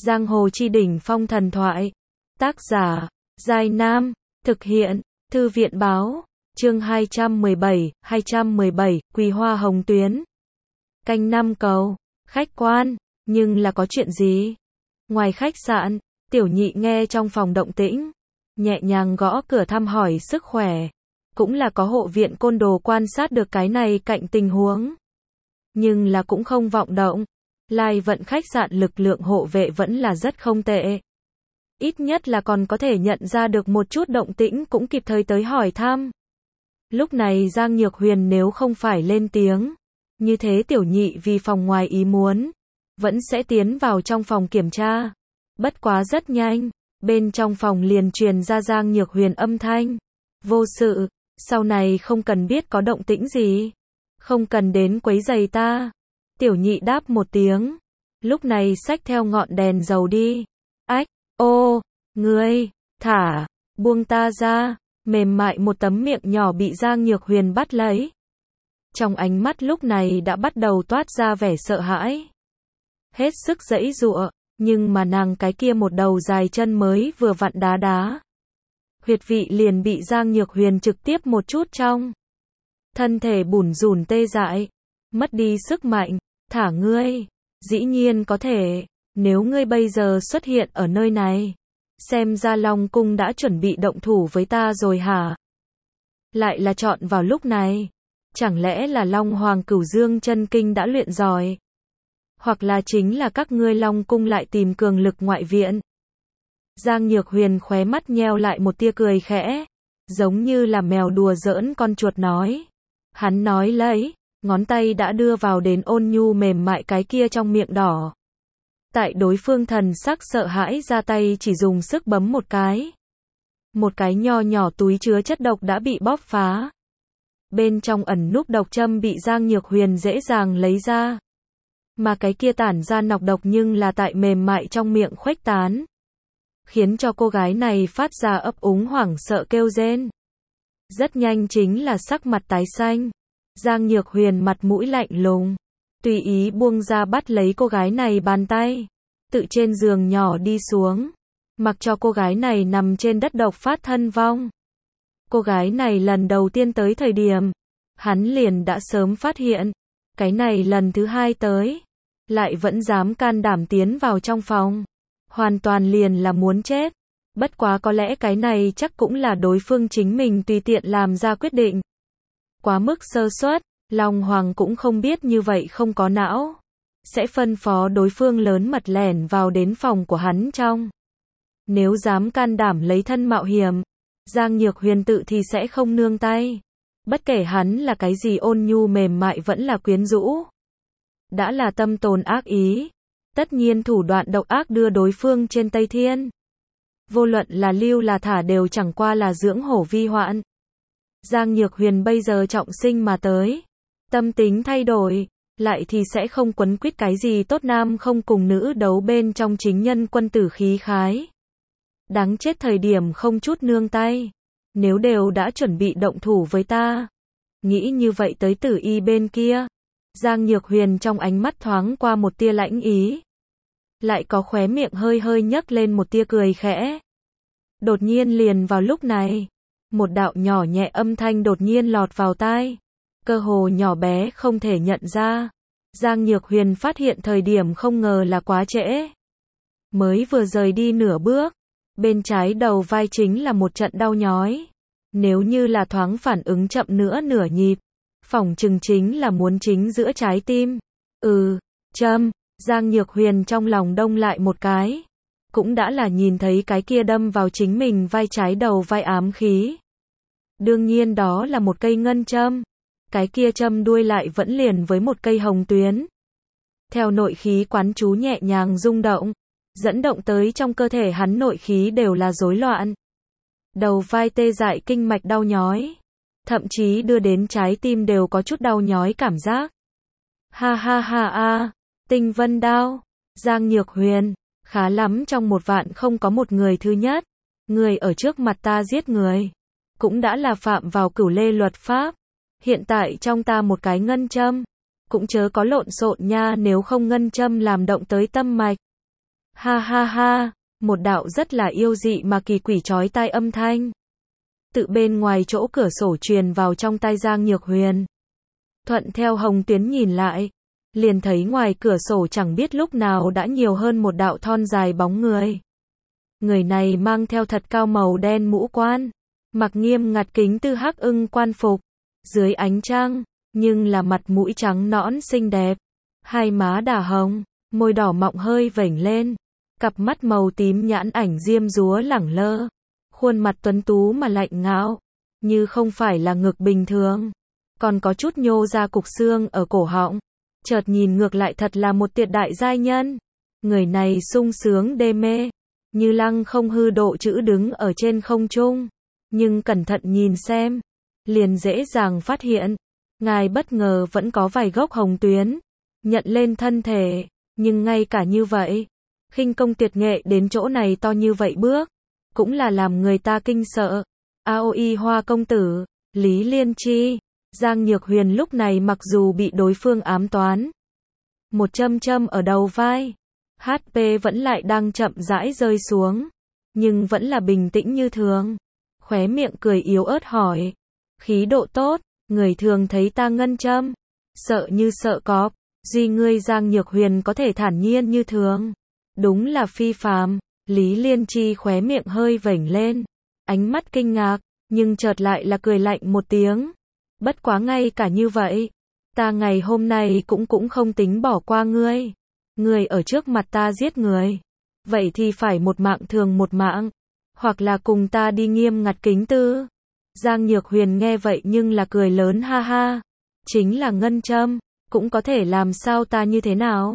Giang hồ chi đỉnh phong thần thoại. Tác giả, Giai Nam. Thực hiện, Thư viện báo. Chương 217, Quỳ Hoa Hồng Tuyến. Canh năm cầu. Khách quan, nhưng là có chuyện gì? Ngoài khách sạn, Tiểu Nhị nghe trong phòng động tĩnh, nhẹ nhàng gõ cửa thăm hỏi sức khỏe. Cũng là có hộ viện côn đồ quan sát được cái này cạnh tình huống. Nhưng là cũng không vọng động. Lai vận khách sạn lực lượng hộ vệ vẫn là rất không tệ. Ít nhất là còn có thể nhận ra được một chút động tĩnh cũng kịp thời tới hỏi thăm. Lúc này Giang Nhược Huyền nếu không phải lên tiếng, như thế Tiểu Nhị vì phòng ngoài ý muốn, vẫn sẽ tiến vào trong phòng kiểm tra. Bất quá rất nhanh, bên trong phòng liền truyền ra Giang Nhược Huyền âm thanh. Vô sự, sau này không cần biết có động tĩnh gì. Không cần đến quấy rầy ta. Tiểu Nhị đáp một tiếng. Lúc này xách theo ngọn đèn dầu đi. Ách, ô, ngươi, thả, buông ta ra. Mềm mại một tấm miệng nhỏ bị Giang Nhược Huyền bắt lấy. Trong ánh mắt lúc này đã bắt đầu toát ra vẻ sợ hãi. Hết sức giãy giụa, nhưng mà nàng cái kia một đầu dài chân mới vừa vặn đá. Huyệt vị liền bị Giang Nhược Huyền trực tiếp một chút trong. Thân thể bủn rủn tê dại, mất đi sức mạnh. Thả ngươi, dĩ nhiên có thể, nếu ngươi bây giờ xuất hiện ở nơi này, xem ra Long Cung đã chuẩn bị động thủ với ta rồi hả? Lại là chọn vào lúc này, chẳng lẽ là Long Hoàng Cửu Dương chân kinh đã luyện giỏi? Hoặc là chính là các ngươi Long Cung lại tìm cường lực ngoại viện? Giang Nhược Huyền khóe mắt nheo lại một tia cười khẽ, giống như là mèo đùa giỡn con chuột nói. Hắn nói lấy, ngón tay đã đưa vào đến ôn nhu mềm mại cái kia trong miệng đỏ. Tại đối phương thần sắc sợ hãi ra tay chỉ dùng sức bấm một cái. Một cái nho nhỏ túi chứa chất độc đã bị bóp phá. Bên trong ẩn núp độc châm bị Giang Nhược Huyền dễ dàng lấy ra. Mà cái kia tản ra nọc độc nhưng là tại mềm mại trong miệng khuếch tán. Khiến cho cô gái này phát ra ấp úng hoảng sợ kêu rên. Rất nhanh chính là sắc mặt tái xanh. Giang Nhược Huyền mặt mũi lạnh lùng, tùy ý buông ra bắt lấy cô gái này bàn tay, tự trên giường nhỏ đi xuống, mặc cho cô gái này nằm trên đất độc phát thân vong. Cô gái này lần đầu tiên tới thời điểm, hắn liền đã sớm phát hiện, cái này lần thứ hai tới, lại vẫn dám can đảm tiến vào trong phòng, hoàn toàn liền là muốn chết. Bất quá có lẽ cái này chắc cũng là đối phương chính mình tùy tiện làm ra quyết định. Quá mức sơ suất, Long Hoàng cũng không biết như vậy không có não. Sẽ phân phó đối phương lớn mật lẻn vào đến phòng của hắn trong. Nếu dám can đảm lấy thân mạo hiểm, Giang Nhược Huyền tự thì sẽ không nương tay. Bất kể hắn là cái gì ôn nhu mềm mại vẫn là quyến rũ. Đã là tâm tồn ác ý. Tất nhiên thủ đoạn độc ác đưa đối phương trên Tây Thiên. Vô luận là lưu là thả đều chẳng qua là dưỡng hổ vi hoạn. Giang Nhược Huyền bây giờ trọng sinh mà tới. Tâm tính thay đổi, lại thì sẽ không quấn quýt cái gì tốt nam không cùng nữ đấu bên trong chính nhân quân tử khí khái. Đáng chết thời điểm không chút nương tay. Nếu đều đã chuẩn bị động thủ với ta. Nghĩ như vậy tới Tử Y bên kia. Giang Nhược Huyền trong ánh mắt thoáng qua một tia lãnh ý. Lại có khóe miệng hơi hơi nhấc lên một tia cười khẽ. Đột nhiên liền vào lúc này. Một đạo nhỏ nhẹ âm thanh đột nhiên lọt vào tai. Cơ hồ nhỏ bé không thể nhận ra. Giang Nhược Huyền phát hiện thời điểm không ngờ là quá trễ. Mới vừa rời đi nửa bước. Bên trái đầu vai chính là một trận đau nhói. Nếu như là thoáng phản ứng chậm nữa nửa nhịp. Phỏng chừng chính là muốn chính giữa trái tim. Châm. Giang Nhược Huyền trong lòng đông lại một cái. Cũng đã là nhìn thấy cái kia đâm vào chính mình vai trái đầu vai ám khí. Đương nhiên đó là một cây ngân châm. Cái kia châm đuôi lại vẫn liền với một cây hồng tuyến. Theo nội khí quán chú nhẹ nhàng rung động, dẫn động tới trong cơ thể hắn nội khí đều là rối loạn. Đầu vai tê dại kinh mạch đau nhói. Thậm chí đưa đến trái tim đều có chút đau nhói cảm giác. Ha ha ha a, Tinh Vân Đao. Giang Nhược Huyền, khá lắm trong một vạn không có một người thứ nhất. Người ở trước mặt ta giết người. Cũng đã là phạm vào cửu lê luật pháp. Hiện tại trong ta một cái ngân châm. Cũng chớ có lộn xộn nha, nếu không ngân châm làm động tới tâm mạch. Ha ha ha, một đạo rất là yêu dị mà kỳ quỷ chói tai âm thanh. Tự bên ngoài chỗ cửa sổ truyền vào trong tai Giang Nhược Huyền. Thuận theo Hồng Tuyến nhìn lại, liền thấy ngoài cửa sổ chẳng biết lúc nào đã nhiều hơn một đạo thon dài bóng người. Người này mang theo thật cao màu đen mũ quan, mặc nghiêm ngặt kính tư hắc ưng quan phục, dưới ánh trăng, nhưng là mặt mũi trắng nõn xinh đẹp, hai má đà hồng, môi đỏ mọng hơi vểnh lên, cặp mắt màu tím nhãn ảnh diêm dúa lẳng lơ, khuôn mặt tuấn tú mà lạnh ngạo, như không phải là ngực bình thường, còn có chút nhô ra cục xương ở cổ họng, chợt nhìn ngược lại thật là một tuyệt đại giai nhân. Người này sung sướng đê mê, như lăng không hư độ chữ đứng ở trên không trung, nhưng cẩn thận nhìn xem, liền dễ dàng phát hiện, ngài bất ngờ vẫn có vài gốc hồng tuyến, nhận lên thân thể, nhưng ngay cả như vậy, khinh công tuyệt nghệ đến chỗ này to như vậy bước, cũng là làm người ta kinh sợ. AOI Hoa công tử, Lý Liên Chi, Giang Nhược Huyền lúc này mặc dù bị đối phương ám toán, một châm châm ở đầu vai, HP vẫn lại đang chậm rãi rơi xuống, nhưng vẫn là bình tĩnh như thường, khóe miệng cười yếu ớt hỏi, khí độ tốt, người thường thấy ta ngân châm, sợ như sợ cọp, duy ngươi Giang Nhược Huyền có thể thản nhiên như thường, đúng là phi phàm. Lý Liên Chi khóe miệng hơi vểnh lên, ánh mắt kinh ngạc, nhưng chợt lại là cười lạnh một tiếng. Bất quá ngay cả như vậy, ta ngày hôm nay cũng không tính bỏ qua ngươi. Ngươi ở trước mặt ta giết người, vậy thì phải một mạng thường một mạng, hoặc là cùng ta đi nghiêm ngặt kính tư. Giang Nhược Huyền nghe vậy nhưng là cười lớn ha ha, chính là ngân châm, cũng có thể làm sao ta như thế nào?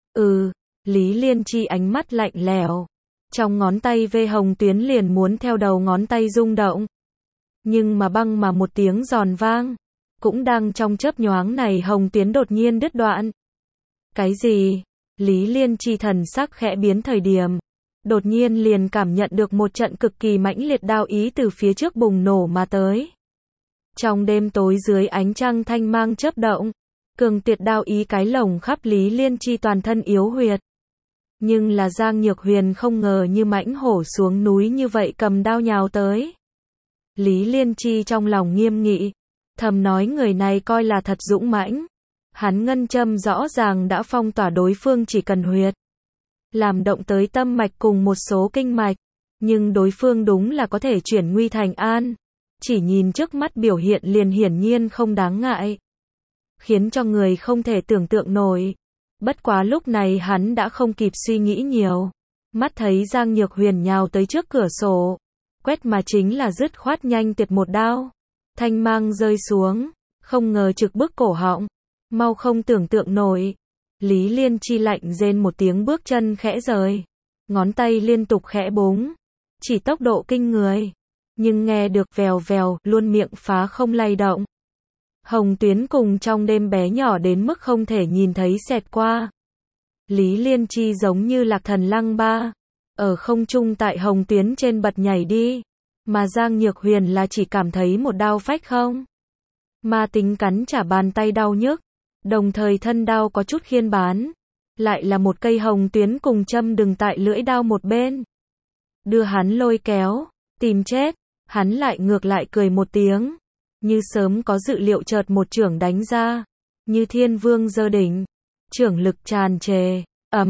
Lý Liên Chi ánh mắt lạnh lẽo. Trong ngón tay vê hồng tuyến liền muốn theo đầu ngón tay rung động. Nhưng mà băng mà một tiếng giòn vang. Cũng đang trong chớp nhoáng này hồng tuyến đột nhiên đứt đoạn. Cái gì? Lý Liên Chi thần sắc khẽ biến thời điểm. Đột nhiên liền cảm nhận được một trận cực kỳ mãnh liệt đao ý từ phía trước bùng nổ mà tới. Trong đêm tối dưới ánh trăng thanh mang chớp động. Cường tuyệt đao ý cái lồng khắp Lý Liên Chi toàn thân yếu huyệt. Nhưng là Giang Nhược Huyền không ngờ như mãnh hổ xuống núi như vậy cầm đao nhào tới. Lý Liên Chi trong lòng nghiêm nghị, thầm nói người này coi là thật dũng mãnh. Hắn ngân châm rõ ràng đã phong tỏa đối phương chỉ cần huyệt, làm động tới tâm mạch cùng một số kinh mạch, nhưng đối phương đúng là có thể chuyển nguy thành an. Chỉ nhìn trước mắt biểu hiện liền hiển nhiên không đáng ngại, khiến cho người không thể tưởng tượng nổi. Bất quá lúc này hắn đã không kịp suy nghĩ nhiều. Mắt thấy Giang Nhược Huyền nhào tới trước cửa sổ. Quét mà chính là dứt khoát nhanh tuyệt một đao. Thanh mang rơi xuống. Không ngờ trực bức cổ họng. Mau không tưởng tượng nổi. Lý Liên Chi lạnh rên một tiếng bước chân khẽ rời. Ngón tay liên tục khẽ búng. Chỉ tốc độ kinh người. Nhưng nghe được vèo vèo luôn miệng phá không lay động. Hồng tuyến cùng trong đêm bé nhỏ đến mức không thể nhìn thấy xẹt qua. Lý Liên Chi giống như lạc thần lăng ba. Ở không trung tại hồng tuyến trên bật nhảy đi. Mà Giang Nhược Huyền là chỉ cảm thấy một đao phách không. Ma tính cắn trả bàn tay đau nhức. Đồng thời thân đao có chút khiên bán. Lại là một cây hồng tuyến cùng châm đừng tại lưỡi đao một bên. Đưa hắn lôi kéo. Tìm chết. Hắn lại ngược lại cười một tiếng. Như sớm có dự liệu chợt một chưởng đánh ra, như thiên vương giơ đỉnh, chưởng lực tràn trề,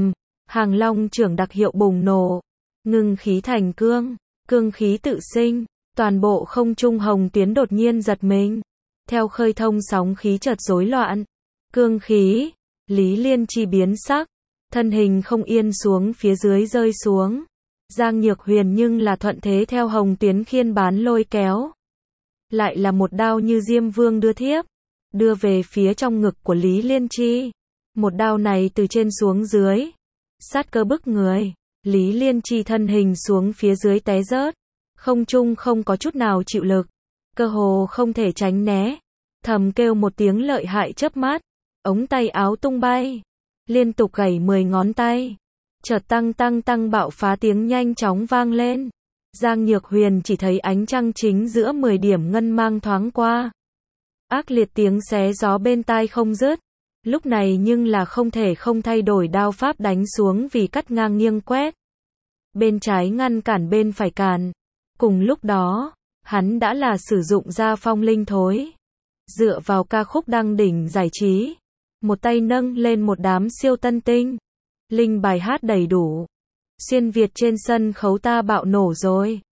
hàng long chưởng đặc hiệu bùng nổ, ngưng khí thành cương, cương khí tự sinh, toàn bộ không trung hồng tuyến đột nhiên giật mình, theo khơi thông sóng khí chợt rối loạn, cương khí, Lý Liên Chi biến sắc, thân hình không yên xuống phía dưới rơi xuống, Giang Nhược Huyền nhưng là thuận thế theo hồng tuyến khiên bán lôi kéo. Lại là một đao như Diêm Vương đưa thiếp, đưa về phía trong ngực của Lý Liên Chi. Một đao này từ trên xuống dưới, sát cơ bức người, Lý Liên Chi thân hình xuống phía dưới té rớt, không trung không có chút nào chịu lực, cơ hồ không thể tránh né, thầm kêu một tiếng lợi hại chớp mắt, ống tay áo tung bay, liên tục gảy 10 ngón tay, chợt tăng bạo phá tiếng nhanh chóng vang lên. Giang Nhược Huyền chỉ thấy ánh trăng chính giữa 10 điểm ngân mang thoáng qua. Ác liệt tiếng xé gió bên tai không dứt. Lúc này nhưng là không thể không thay đổi đao pháp đánh xuống vì cắt ngang nghiêng quét. Bên trái ngăn cản bên phải cản. Cùng lúc đó, hắn đã là sử dụng ra phong linh thối. Dựa vào ca khúc đăng đỉnh giải trí. Một tay nâng lên một đám siêu tân tinh. Linh bài hát đầy đủ. Xuyên Việt trên sân khấu ta bạo nổ rồi.